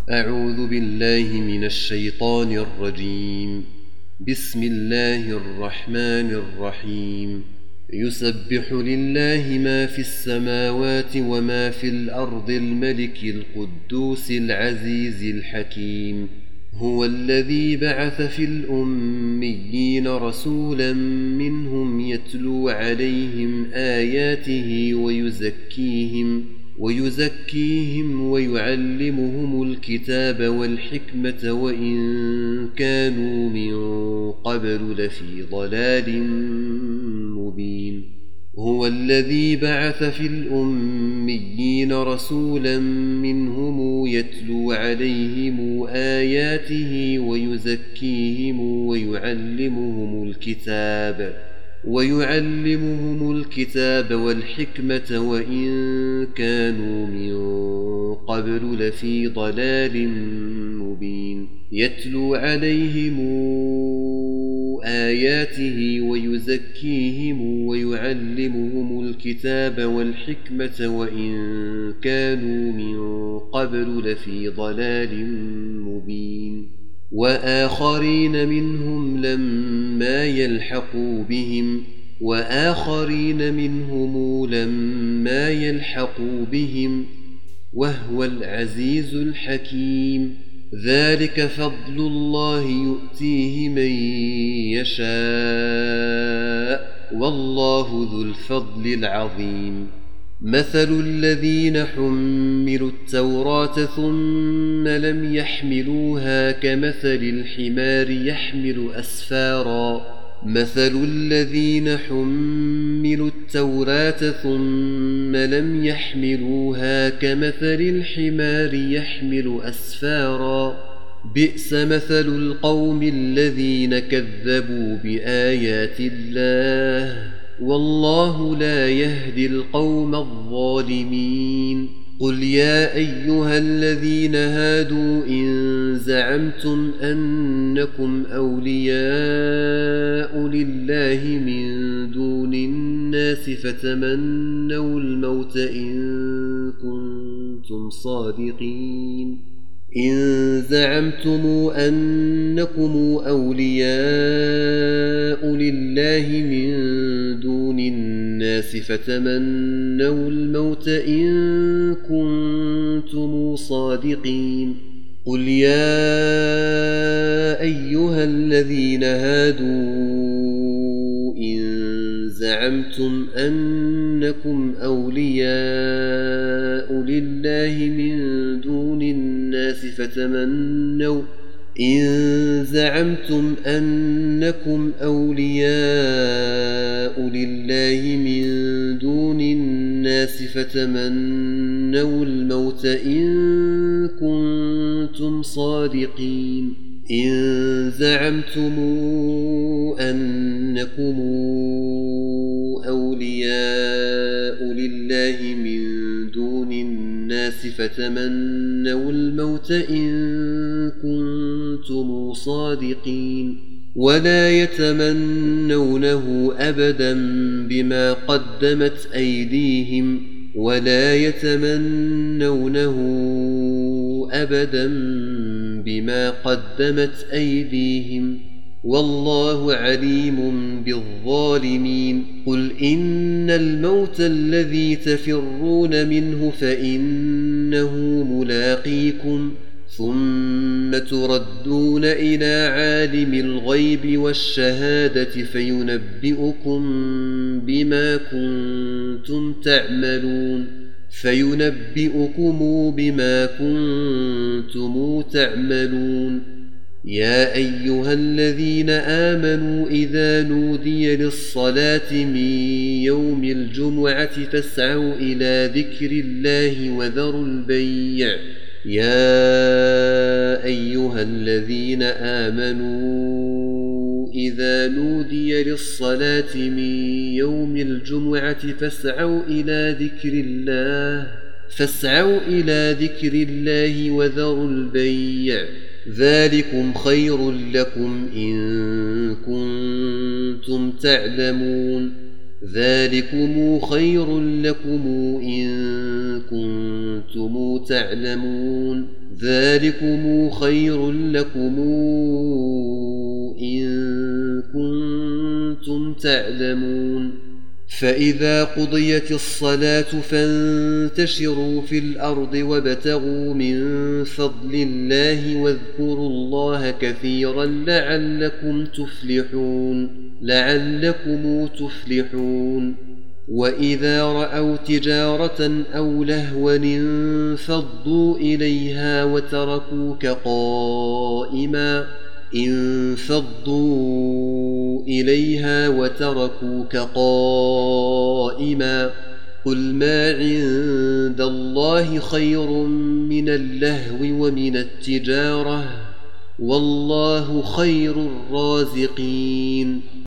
أعوذ بالله من الشيطان الرجيم. بسم الله الرحمن الرحيم. يسبح لله ما في السماوات وما في الأرض الملك القدوس العزيز الحكيم. هو الذي بعث في الأميين رسولا منهم يتلو عليهم آياته ويزكيهم ويعلمهم الكتاب والحكمة وإن كانوا من قبل لفي ضلال مبين. هو الذي بعث في الأميين رسولا منهم يتلو عليهم آياته ويعلمهم الكتاب والحكمة وإن كانوا من قبل لفي ضلال مبين. يتلو عليهم آياته ويزكيهم ويعلمهم الكتاب والحكمة وإن كانوا من قبل لفي ضلال مبين. وآخرين منهم لما يلحقوا بهم وهو العزيز الحكيم. ذلك فضل الله يؤتيه من يشاء والله ذو الفضل العظيم. مثل الذين حملوا التوراة ثم لم يحملوها كمثل الحمار يحمل أسفارا بئس مثل القوم الذين كذبوا بآيات الله والله لا يهدي القوم الظالمين. قل يا أيها الذين هادوا إن زعمتم أنكم أولياء لله من دون الناس فتمنوا الموت إن كنتم صادقين. قل يا أيها الذين هادوا إن زعمتم أنكم أولياء لله من دون الناس فتمنوا الموت إن كنتم صادقين. إن زعمتم أنكم أولياء لله من دون الناس فتمنوا الموت إن كنتم صادقين. ولا يتمنونه أبدا بما قدمت أيديهم والله عليم بالظالمين. قل إن الموت الذي تفرون منه فإنه ملاقيكم ثم تردون إلى عالم الغيب والشهادة فينبئكم بما كنتم تعملون. يا أيها الذين آمنوا إذا نودي للصلاة من يوم الجمعة فاسعوا إلى ذكر الله وذروا البيع. ذلكم خير لكم إن كنتم تعلمون. ذلكم خير لكم إن كنتم تعلمون. ذلكم خير لكم إن كنتم تعلمون فإذا قضيت الصلاة فانتشروا في الأرض وابتغوا من فضل الله واذكروا الله كثيرا لعلكم تفلحون وإذا رأوا تجارة أو لهوا انفضوا إليها وتركوك قائما قل ما عند الله خير من اللهو ومن التجارة والله خير الرازقين